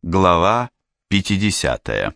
Глава 50.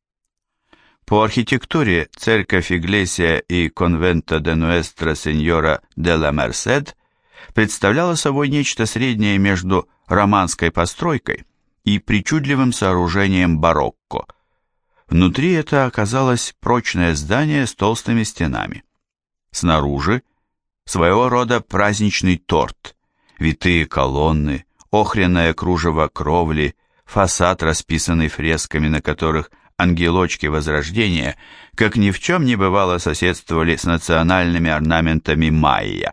По архитектуре церковь Иглесия и Конвенто де Нуэстра Сеньора де ла Мерсед представляла собой нечто среднее между романской постройкой и причудливым сооружением барокко. Внутри это оказалось прочное здание с толстыми стенами. Снаружи своего рода праздничный торт, витые колонны, охряное кружево кровли, фасад, расписанный фресками, на которых ангелочки Возрождения, как ни в чем не бывало, соседствовали с национальными орнаментами майя.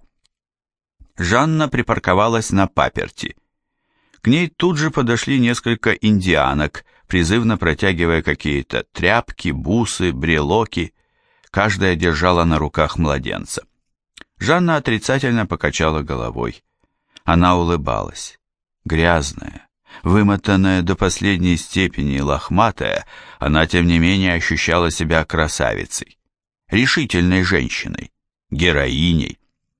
Жанна припарковалась на паперти. К ней тут же подошли несколько индианок, призывно протягивая какие-то тряпки, бусы, брелоки. Каждая держала на руках младенца. Жанна отрицательно покачала головой. Она улыбалась. Грязная, вымотанная до последней степени, лохматая, она, тем не менее, ощущала себя красавицей, решительной женщиной, героиней.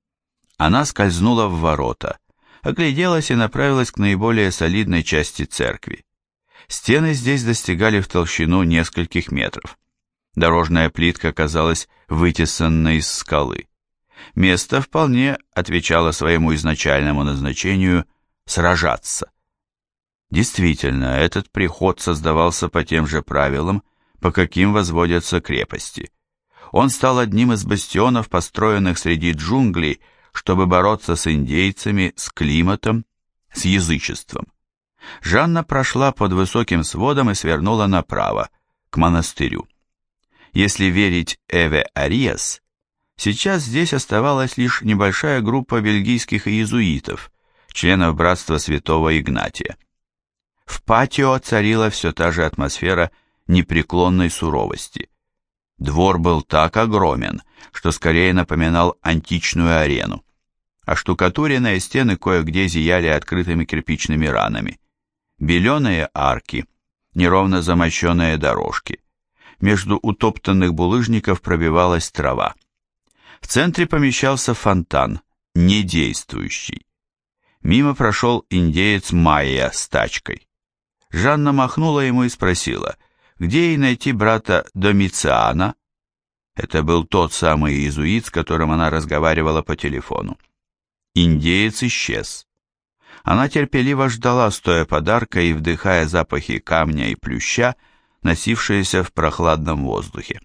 Она скользнула в ворота, огляделась и направилась к наиболее солидной части церкви. Стены здесь достигали в толщину нескольких метров. Дорожная плитка казалась вытесанной из скалы. Место вполне отвечало своему изначальному назначению – сражаться. Действительно, этот приход создавался по тем же правилам, по каким возводятся крепости. Он стал одним из бастионов, построенных среди джунглей, чтобы бороться с индейцами, с климатом, с язычеством. Жанна прошла под высоким сводом и свернула направо, к монастырю. Если верить Эве Ариас, сейчас здесь оставалась лишь небольшая группа бельгийских иезуитов, членов братства святого Игнатия. В патио царила все та же атмосфера непреклонной суровости. Двор был так огромен, что скорее напоминал античную арену. Оштукатуренные стены кое-где зияли открытыми кирпичными ранами. Беленые арки, неровно замощенные дорожки. Между утоптанных булыжников пробивалась трава. В центре помещался фонтан, недействующий. Мимо прошел индеец Майя с тачкой. Жанна махнула ему и спросила, где ей найти брата Домициана. Это был тот самый иезуит, с которым она разговаривала по телефону. Индеец исчез. Она терпеливо ждала, стоя подарка и вдыхая запахи камня и плюща, носившиеся в прохладном воздухе.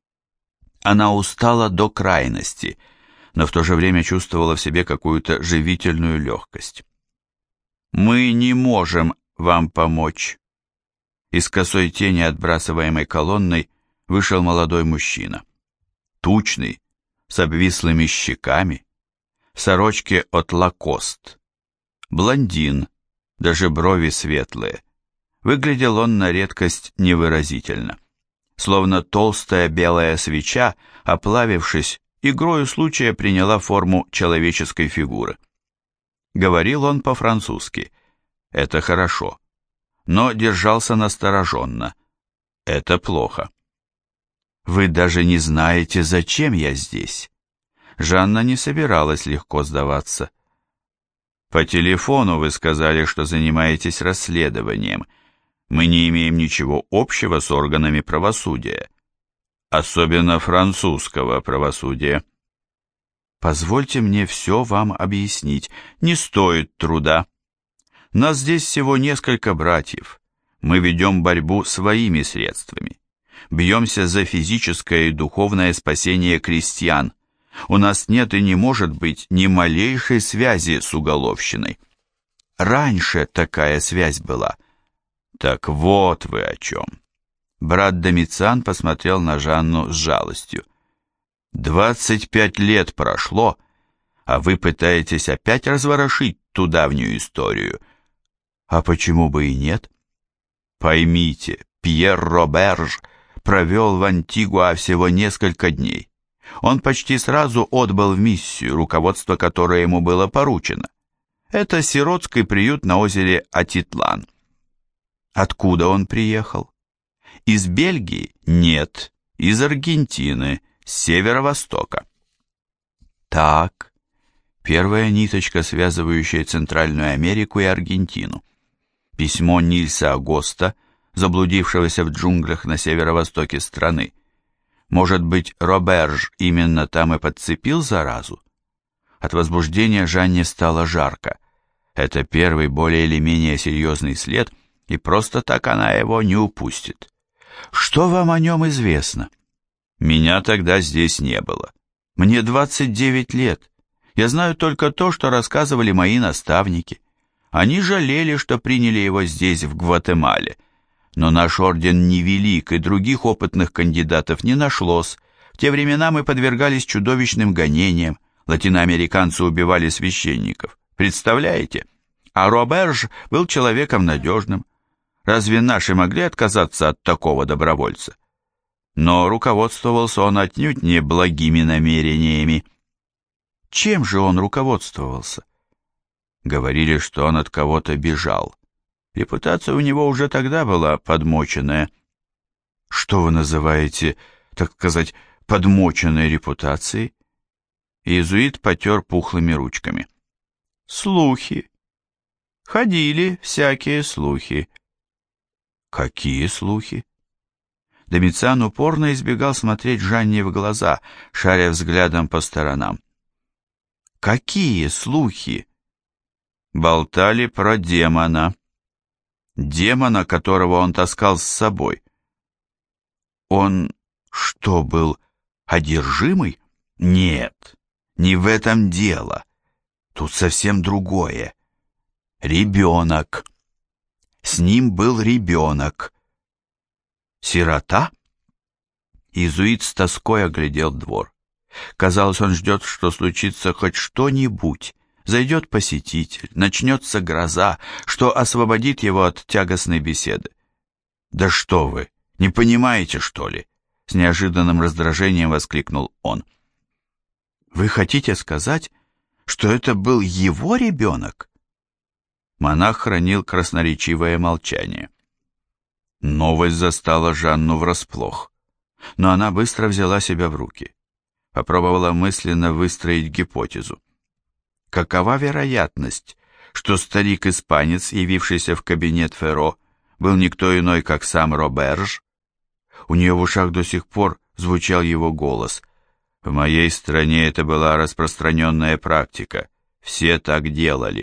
Она устала до крайности, но в то же время чувствовала в себе какую-то живительную легкость. «Мы не можем вам помочь». Из косой тени, отбрасываемой колонной, вышел молодой мужчина. Тучный, с обвислыми щеками, в сорочке от Лакост. Блондин, даже брови светлые. Выглядел он на редкость невыразительно. Словно толстая белая свеча, оплавившись, игрою случая приняла форму человеческой фигуры. Говорил он по-французски. Это хорошо. Но держался настороженно. Это плохо. Вы даже не знаете, зачем я здесь. Жанна не собиралась легко сдаваться. По телефону вы сказали, что занимаетесь расследованием. Мы не имеем ничего общего с органами правосудия. Особенно французского правосудия. Позвольте мне все вам объяснить. Не стоит труда. Нас здесь всего несколько братьев. Мы ведем борьбу своими средствами. Бьемся за физическое и духовное спасение крестьян. У нас нет и не может быть ни малейшей связи с уголовщиной. Раньше такая связь была. Так вот вы о чем. Брат Домициан посмотрел на Жанну с жалостью. 25 лет прошло, а вы пытаетесь опять разворошить ту давнюю историю. А почему бы и нет? Поймите, Пьер Роберж провел в Антигуа всего несколько дней. Он почти сразу отбыл в миссию, руководство которой ему было поручено. Это сиротский приют на озере Атитлан. Откуда он приехал? Из Бельгии? Нет, из Аргентины, с северо-востока. Так, первая ниточка, связывающая Центральную Америку и Аргентину. Письмо Нильса Агоста, заблудившегося в джунглях на северо-востоке страны. Может быть, Роберж именно там и подцепил заразу? От возбуждения Жанне стало жарко. Это первый более или менее серьезный след, и просто так она его не упустит. Что вам о нем известно? Меня тогда здесь не было. Мне 29 лет. Я знаю только то, что рассказывали мои наставники. Они жалели, что приняли его здесь, в Гватемале. Но наш орден невелик, и других опытных кандидатов не нашлось. В те времена мы подвергались чудовищным гонениям. Латиноамериканцы убивали священников. Представляете? А Роберж был человеком надежным. Разве наши могли отказаться от такого добровольца? Но руководствовался он отнюдь не благими намерениями. Чем же он руководствовался? Говорили, что он от кого-то бежал. Репутация у него уже тогда была подмоченная. Что вы называете, так сказать, подмоченной репутацией? Иезуит потер пухлыми ручками. Слухи. Ходили всякие слухи. Какие слухи? Домициан упорно избегал смотреть Жанне в глаза, шаря взглядом по сторонам. Какие слухи? Болтали про демона. Демона, которого он таскал с собой. Он что, был одержимый? Нет, не в этом дело. Тут совсем другое. Ребенок. С ним был ребенок. Сирота? Иезуит с тоской оглядел двор. Казалось, он ждет, что случится хоть что-нибудь. Зайдет посетитель, начнется гроза, что освободит его от тягостной беседы. «Да что вы, не понимаете, что ли?» С неожиданным раздражением воскликнул он. «Вы хотите сказать, что это был его ребенок?» Монах хранил красноречивое молчание. Новость застала Жанну врасплох, но она быстро взяла себя в руки. Попробовала мысленно выстроить гипотезу. Какова вероятность, что старик-испанец, явившийся в кабинет Ферро, был никто иной, как сам Роберж? У нее в ушах до сих пор звучал его голос. В моей стране это была распространенная практика. Все так делали.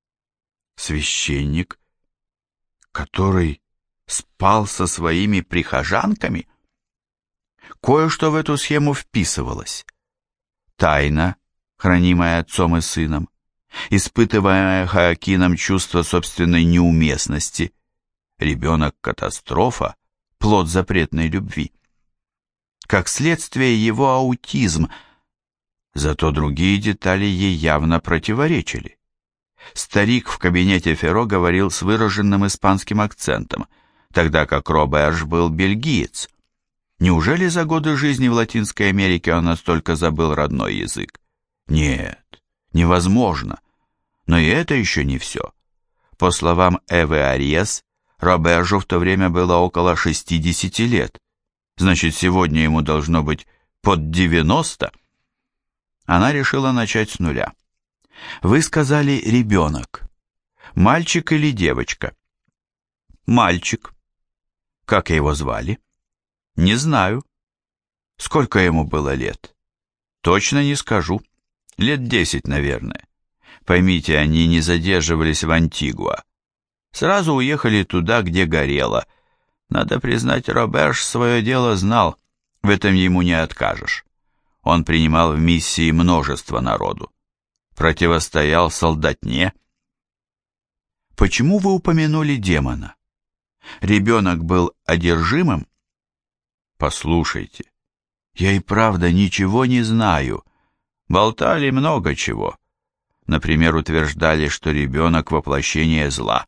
Священник, который спал со своими прихожанками? Кое-что в эту схему вписывалось. Тайна, хранимая отцом и сыном, испытываемое Хоакином чувство собственной неуместности, ребенок-катастрофа, плод запретной любви. Как следствие его аутизм, зато другие детали ей явно противоречили. Старик в кабинете Ферро говорил с выраженным испанским акцентом, тогда как Роберж был бельгиец. Неужели за годы жизни в Латинской Америке он настолько забыл родной язык? Нет, невозможно. Но и это еще не все. По словам Эвы Ариес, Робержу в то время было около 60 лет. Значит, сегодня ему должно быть под 90. Она решила начать с нуля. Вы сказали ребенок. Мальчик или девочка? Мальчик. Как его звали? Не знаю. Сколько ему было лет? Точно не скажу. Лет 10, наверное. Поймите, они не задерживались в Антигуа. Сразу уехали туда, где горело. Надо признать, Роберж свое дело знал. В этом ему не откажешь. Он принимал в миссии множество народу. Противостоял солдатне. Почему вы упомянули демона? Ребенок был одержимым? Послушайте, я и правда ничего не знаю. Болтали много чего. Например, утверждали, что ребенок — воплощение зла.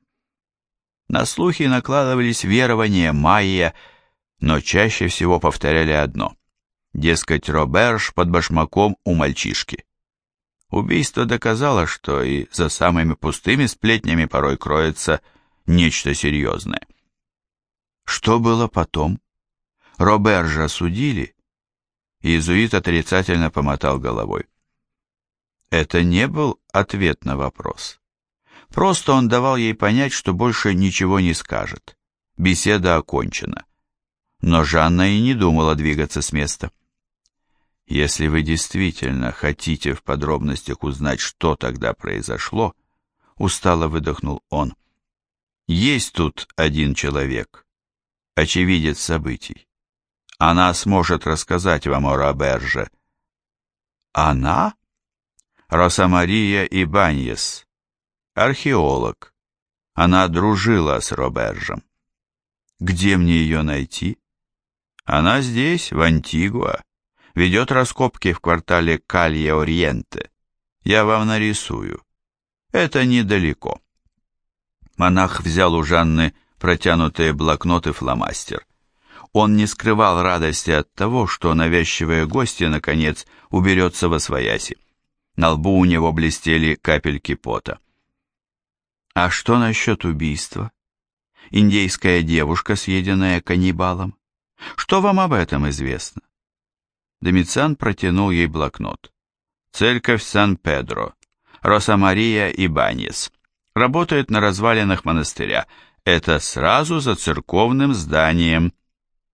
На слухи накладывались верования майя, но чаще всего повторяли одно. Дескать, Роберж под башмаком у мальчишки. Убийство доказало, что и за самыми пустыми сплетнями порой кроется нечто серьезное. Что было потом? Робержа судили? Иезуит отрицательно помотал головой. Это не был ответ на вопрос. Просто он давал ей понять, что больше ничего не скажет. Беседа окончена. Но Жанна и не думала двигаться с места. «Если вы действительно хотите в подробностях узнать, что тогда произошло», устало выдохнул он, «есть тут один человек, очевидец событий. Она сможет рассказать вам о Роберже». «Она?» «Роса Мария Ибаньес, археолог. Она дружила с Робержем». «Где мне ее найти?» «Она здесь, в Антигуа. Ведет раскопки в квартале Калье-Ориенте. Я вам нарисую. Это недалеко». Монах взял у Жанны протянутые блокнот и фломастер. Он не скрывал радости от того, что навязчивые гости, наконец, уберется восвояси. На лбу у него блестели капельки пота. «А что насчет убийства? Индейская девушка, съеденная каннибалом? Что вам об этом известно?» Домициан протянул ей блокнот. «Церковь Сан-Педро. Роса Мария Ибаньес. Работает на развалинах монастыря. Это сразу за церковным зданием».